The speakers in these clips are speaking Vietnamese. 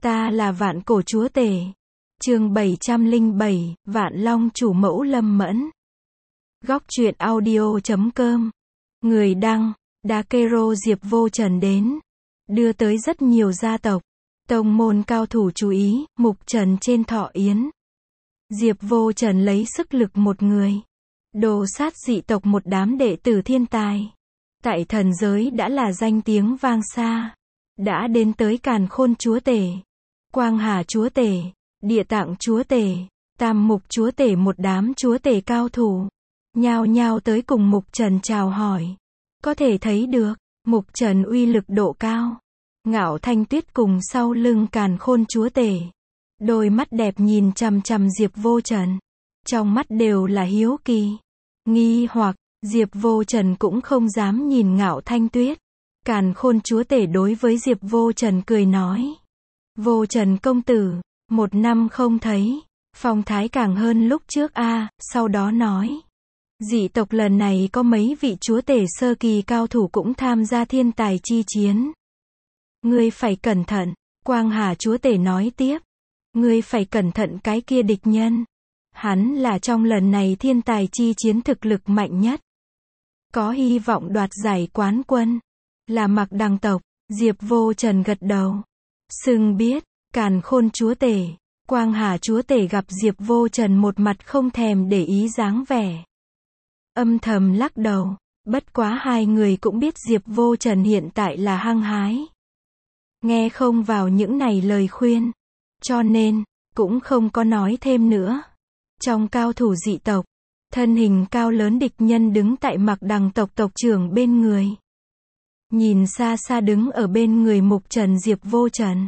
Ta là Vạn Cổ Chúa Tể. Chương 707, Vạn Long Chủ Mẫu Lâm Mẫn. Góc truyện audio.com. Người đăng, Dakero Diệp Vô Trần đến. Đưa tới rất nhiều gia tộc, tông môn cao thủ chú ý, mục trần trên thọ yến. Diệp Vô Trần lấy sức lực một người, đồ sát dị tộc một đám đệ tử thiên tài. Tại thần giới đã là danh tiếng vang xa. Đã đến tới Càn Khôn Chúa Tể, Quang Hà Chúa Tể, Địa Tạng Chúa Tể, Tam Mục Chúa Tể một đám chúa tể cao thủ. Nhao nhao tới cùng Mục Trần chào hỏi. Có thể thấy được, Mục Trần uy lực độ cao. Ngạo Thanh Tuyết cùng sau lưng Càn Khôn Chúa Tể. Đôi mắt đẹp nhìn chằm chằm Diệp Vô Trần. Trong mắt đều là hiếu kỳ, nghi hoặc. Diệp Vô Trần cũng không dám nhìn Ngạo Thanh Tuyết. Càn Khôn Chúa Tể đối với Diệp Vô Trần cười nói. Vô Trần công tử, 1 năm không thấy, phong thái càng hơn lúc trước a. Sau đó nói. Dị tộc lần này có mấy vị chúa tể sơ kỳ cao thủ cũng tham gia thiên tài chi chiến. Ngươi phải cẩn thận, Quang Hà Chúa Tể nói tiếp. Ngươi phải cẩn thận cái kia địch nhân. Hắn là trong lần này thiên tài chi chiến thực lực mạnh nhất. Có hy vọng đoạt giải quán quân. Là Mạc Đằng tộc. Diệp Vô Trần gật đầu. Sừng biết, Càn Khôn Chúa Tể, Quang Hà Chúa Tể gặp Diệp Vô Trần một mặt không thèm để ý dáng vẻ. Âm thầm lắc đầu, bất quá hai người cũng biết Diệp Vô Trần hiện tại là hăng hái. Nghe không vào những này lời khuyên, cho nên, cũng không có nói thêm nữa. Trong cao thủ dị tộc, thân hình cao lớn địch nhân đứng tại Mạc Đằng tộc tộc trưởng bên người. Nhìn xa xa đứng ở bên người Mục Trần Diệp Vô Trần.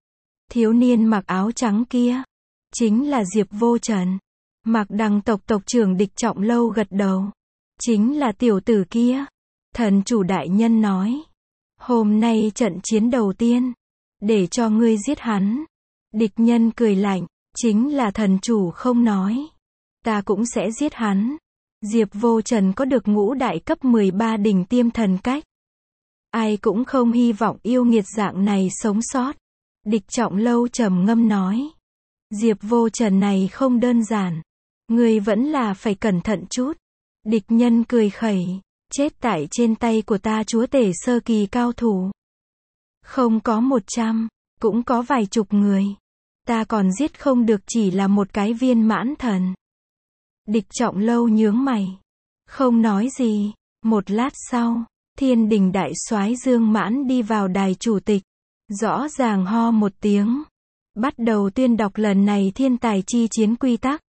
Thiếu niên mặc áo trắng kia, chính là Diệp Vô Trần. Mạc Đằng tộc tộc trưởng Địch Trọng Lâu gật đầu. Chính là tiểu tử kia. Thần chủ đại nhân nói. Hôm nay trận chiến đầu tiên, để cho ngươi giết hắn. Địch nhân cười lạnh, chính là thần chủ không nói. Ta cũng sẽ giết hắn. Diệp Vô Trần có được ngũ đại cấp 13 đỉnh tiêm thần cách. Ai cũng không hy vọng yêu nghiệt dạng này sống sót. Địch Trọng Lâu trầm ngâm nói. Diệp Vô Trần này không đơn giản. Ngươi vẫn là phải cẩn thận chút. Địch nhân cười khẩy. Chết tại trên tay của ta chúa tể sơ kỳ cao thủ. Không có 100, cũng có vài chục người. Ta còn giết không được chỉ là một cái viên mãn thần. Địch Trọng Lâu nhướng mày. Không nói gì. Một lát sau, Thiên Đình đại soái Dương Mãn đi vào đài chủ tịch. Rõ ràng ho một tiếng. Bắt đầu tuyên đọc lần này thiên tài chi chiến quy tắc.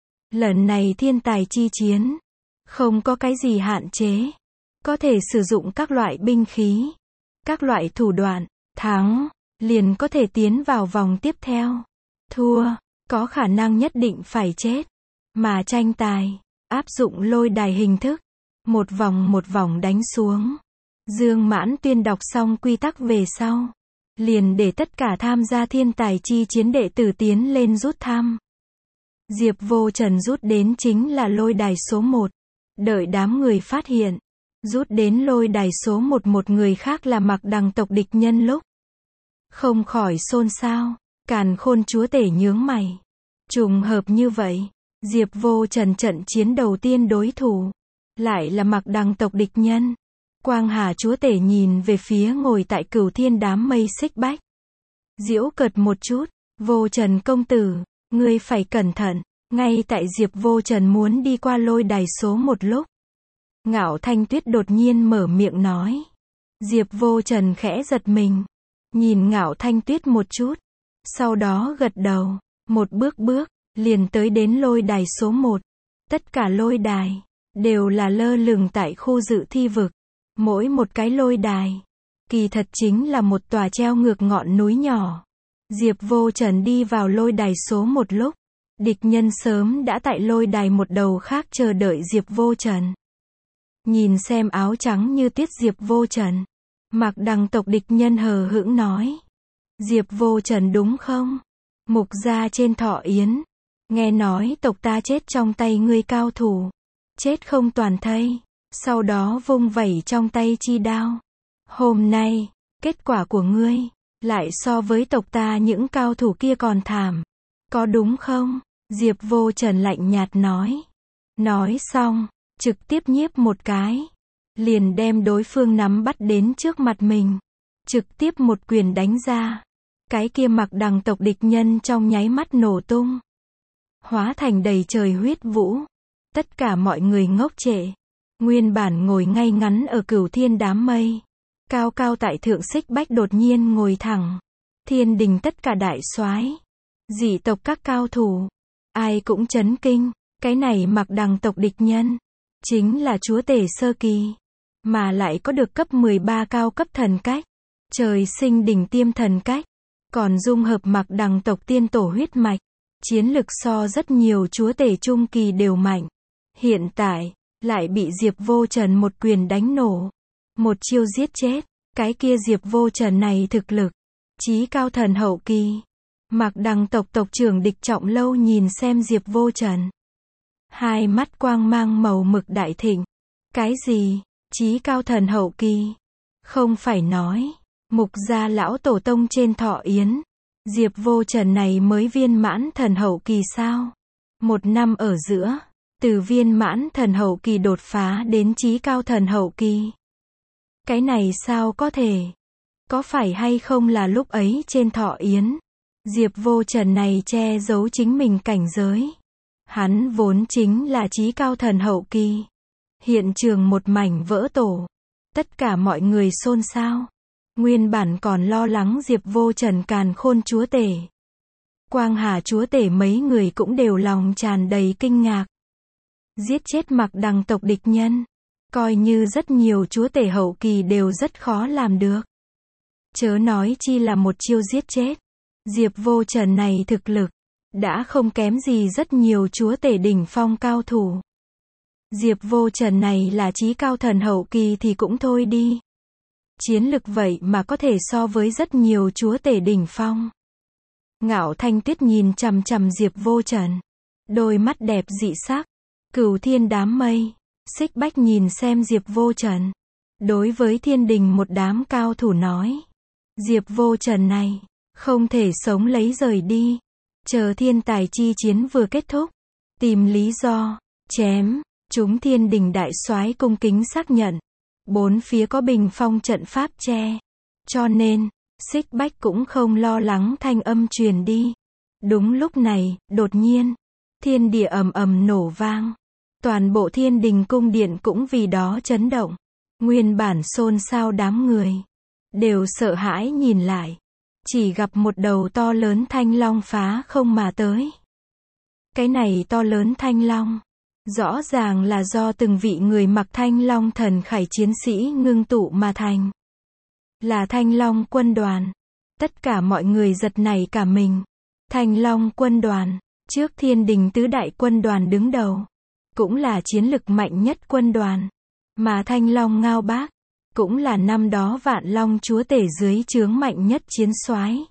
Lần này thiên tài chi chiến. Không có cái gì hạn chế. Có thể sử dụng các loại binh khí. Các loại thủ đoạn. Thắng, liền có thể tiến vào vòng tiếp theo. Thua, có khả năng nhất định phải chết. Mà tranh tài, áp dụng lôi đài hình thức. Một vòng đánh xuống. Dương Mãn tuyên đọc xong quy tắc về sau. Liền để tất cả tham gia thiên tài chi chiến đệ tử tiến lên rút thăm. Diệp Vô Trần rút đến chính là lôi đài số 1. Đợi đám người phát hiện. Rút đến lôi đài số 1 một người khác là Mạc Đằng tộc địch nhân lúc. Không khỏi xôn xao. Càn Khôn Chúa Tể nhướng mày. Trùng hợp như vậy. Diệp Vô Trần trận chiến đầu tiên đối thủ. Lại là Mạc Đằng tộc địch nhân. Quang Hà Chúa Tể nhìn về phía ngồi tại Cửu Thiên đám mây Xích Bách. Giễu cợt một chút. Vô Trần công tử, ngươi phải cẩn thận. Ngay tại Diệp Vô Trần muốn đi qua lôi đài số 1 lúc. Ngạo Thanh Tuyết đột nhiên mở miệng nói. Diệp Vô Trần khẽ giật mình. Nhìn Ngạo Thanh Tuyết một chút. Sau đó gật đầu. Một bước liền tới đến lôi đài số 1. Tất cả lôi đài đều là lơ lửng tại khu dự thi vực. Mỗi một cái lôi đài, kỳ thật chính là một tòa treo ngược ngọn núi nhỏ. Diệp Vô Trần đi vào lôi đài số 1 lúc. Địch nhân sớm đã tại lôi đài một đầu khác chờ đợi Diệp Vô Trần. Nhìn xem áo trắng như tiết Diệp Vô Trần. Mạc Đằng tộc địch nhân hờ hững nói. Diệp Vô Trần đúng không? Mục gia trên thọ yến. Nghe nói tộc ta chết trong tay ngươi cao thủ. Chết không toàn thây. Sau đó vung vẩy trong tay chi đao. Hôm nay, kết quả của ngươi, Lại so với tộc ta những cao thủ kia còn thảm. Có đúng không? Diệp Vô Trần lạnh nhạt nói. Nói xong, trực tiếp nhiếp một cái. Liền đem đối phương nắm bắt đến trước mặt mình. Trực tiếp một quyền đánh ra. Cái kia Mạc Đằng tộc địch nhân trong nháy mắt nổ tung. Hóa thành đầy trời huyết vũ. Tất cả mọi người ngốc trệ. Nguyên bản ngồi ngay ngắn ở cửu thiên đám mây. Cao cao tại thượng Xích Bách đột nhiên ngồi thẳng. Thiên đình tất cả đại soái, dị tộc các cao thủ. Ai cũng chấn kinh. Cái này Mạc Đằng tộc địch nhân. Chính là chúa tể sơ kỳ. Mà lại có được cấp 13 cao cấp thần cách. Trời sinh đỉnh tiêm thần cách. Còn dung hợp Mạc Đằng tộc tiên tổ huyết mạch. Chiến lực so rất nhiều chúa tể trung kỳ đều mạnh. Hiện tại, lại bị Diệp Vô Trần một quyền đánh nổ. Một chiêu giết chết. Cái kia Diệp Vô Trần này thực lực. Chí cao thần hậu kỳ. Mạc Đằng tộc tộc trưởng Địch Trọng Lâu nhìn xem Diệp Vô Trần. Hai mắt quang mang màu mực đại thịnh. Cái gì? Chí cao thần hậu kỳ? Không phải nói. Mục gia lão tổ tông trên thọ yến. Diệp Vô Trần này mới viên mãn thần hậu kỳ sao? Một năm ở giữa. Từ viên mãn thần hậu kỳ đột phá đến chí cao thần hậu kỳ. Cái này sao có thể? Có phải hay không là lúc ấy trên thọ yến? Diệp Vô Trần này che giấu chính mình cảnh giới. Hắn vốn chính là chí cao thần hậu kỳ. Hiện trường một mảnh vỡ tổ. Tất cả mọi người xôn xao. Nguyên bản còn lo lắng Diệp Vô Trần càn khôn chúa tể. Quang Hà chúa tể mấy người cũng đều lòng tràn đầy kinh ngạc. Giết chết Mạc Đằng tộc địch nhân. Coi như rất nhiều chúa tể hậu kỳ đều rất khó làm được. Chớ nói chi là một chiêu giết chết. Diệp Vô Trần này thực lực. Đã không kém gì rất nhiều chúa tể đỉnh phong cao thủ. Diệp Vô Trần này là chí cao thần hậu kỳ thì cũng thôi đi. Chiến lực vậy mà có thể so với rất nhiều chúa tể đỉnh phong. Ngạo Thanh Tuyết nhìn chằm chằm Diệp Vô Trần. Đôi mắt đẹp dị sắc. Cửu thiên đám mây. Xích Bách nhìn xem Diệp Vô Trần. Đối với thiên đình một đám cao thủ nói. Diệp Vô Trần này. Không thể sống lấy rời đi. Chờ thiên tài chi chiến vừa kết thúc. Tìm lý do. Chém. Chúng thiên đình đại soái cung kính xác nhận. Bốn phía có bình phong trận pháp che. Cho nên, Xích Bách cũng không lo lắng thanh âm truyền đi. Đúng lúc này, đột nhiên, thiên địa ầm ầm nổ vang. Toàn bộ thiên đình cung điện cũng vì đó chấn động. Nguyên bản xôn xao đám người. Đều sợ hãi nhìn lại. Chỉ gặp một đầu to lớn thanh long phá không mà tới. Cái này to lớn thanh long. Rõ ràng là do từng vị người mặc thanh long thần khải chiến sĩ ngưng tụ mà thành. Là thanh long quân đoàn. Tất cả mọi người giật nảy cả mình. Thanh long quân đoàn. Trước thiên đình tứ đại quân đoàn đứng đầu. Cũng là chiến lực mạnh nhất quân đoàn. Mà thanh long Ngao Bác. Cũng là năm đó Vạn Long chúa tể dưới trướng mạnh nhất chiến soái.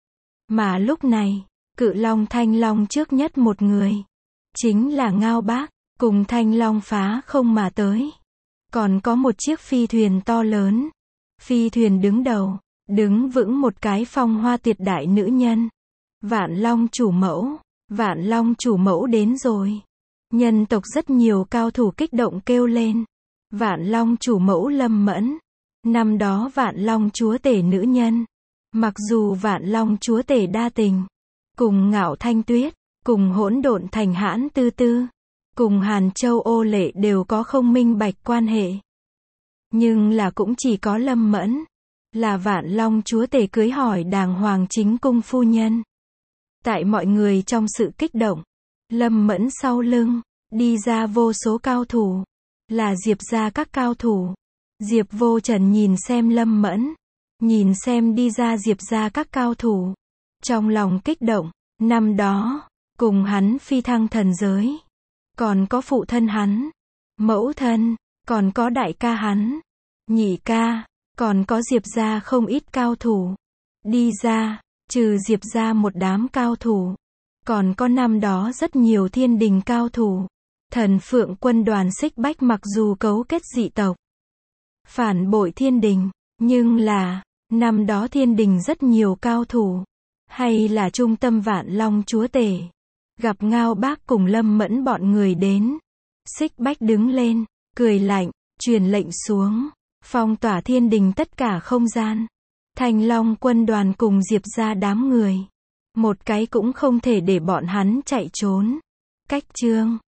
Mà lúc này, cự long thanh long trước nhất một người. Chính là Ngao Bác. Cùng thanh long phá không mà tới. Còn có một chiếc phi thuyền to lớn. Phi thuyền đứng đầu. Đứng vững một cái phong hoa tuyệt đại nữ nhân. Vạn Long chủ mẫu. Vạn Long chủ mẫu đến rồi. Nhân tộc rất nhiều cao thủ kích động kêu lên. Vạn Long chủ mẫu Lâm Mẫn. Năm đó Vạn Long chúa tể nữ nhân. Mặc dù Vạn Long chúa tể đa tình. Cùng Ngạo Thanh Tuyết. Cùng Hỗn Độn Thành Hãn Tư Tư. Cùng Hàn Châu Ô Lệ đều có không minh bạch quan hệ. Nhưng là cũng chỉ có Lâm Mẫn. Là Vạn Long chúa tể cưới hỏi đàng hoàng chính cung phu nhân. Tại mọi người trong sự kích động. Lâm Mẫn sau lưng. Đi ra vô số cao thủ. Là Diệp gia các cao thủ. Diệp Vô Trần nhìn xem Lâm Mẫn. Nhìn xem đi ra Diệp gia các cao thủ. Trong lòng kích động. Năm đó. Cùng hắn phi thăng thần giới. Còn có phụ thân hắn. Mẫu thân. Còn có đại ca hắn. Nhị ca. Còn có Diệp gia không ít cao thủ. Đi ra. Trừ Diệp gia một đám cao thủ. Còn có năm đó rất nhiều thiên đình cao thủ. Thần Phượng quân đoàn Xích Bách mặc dù cấu kết dị tộc. Phản bội thiên đình. Nhưng là. Năm đó thiên đình rất nhiều cao thủ. Hay là trung tâm Vạn Long chúa tể. Gặp Ngao Bác cùng Lâm Mẫn bọn người đến. Xích Bách đứng lên, cười lạnh, truyền lệnh xuống. Phong tỏa thiên đình tất cả không gian. Thanh Long quân đoàn cùng Diệp ra đám người. Một cái cũng không thể để bọn hắn chạy trốn. Cách chương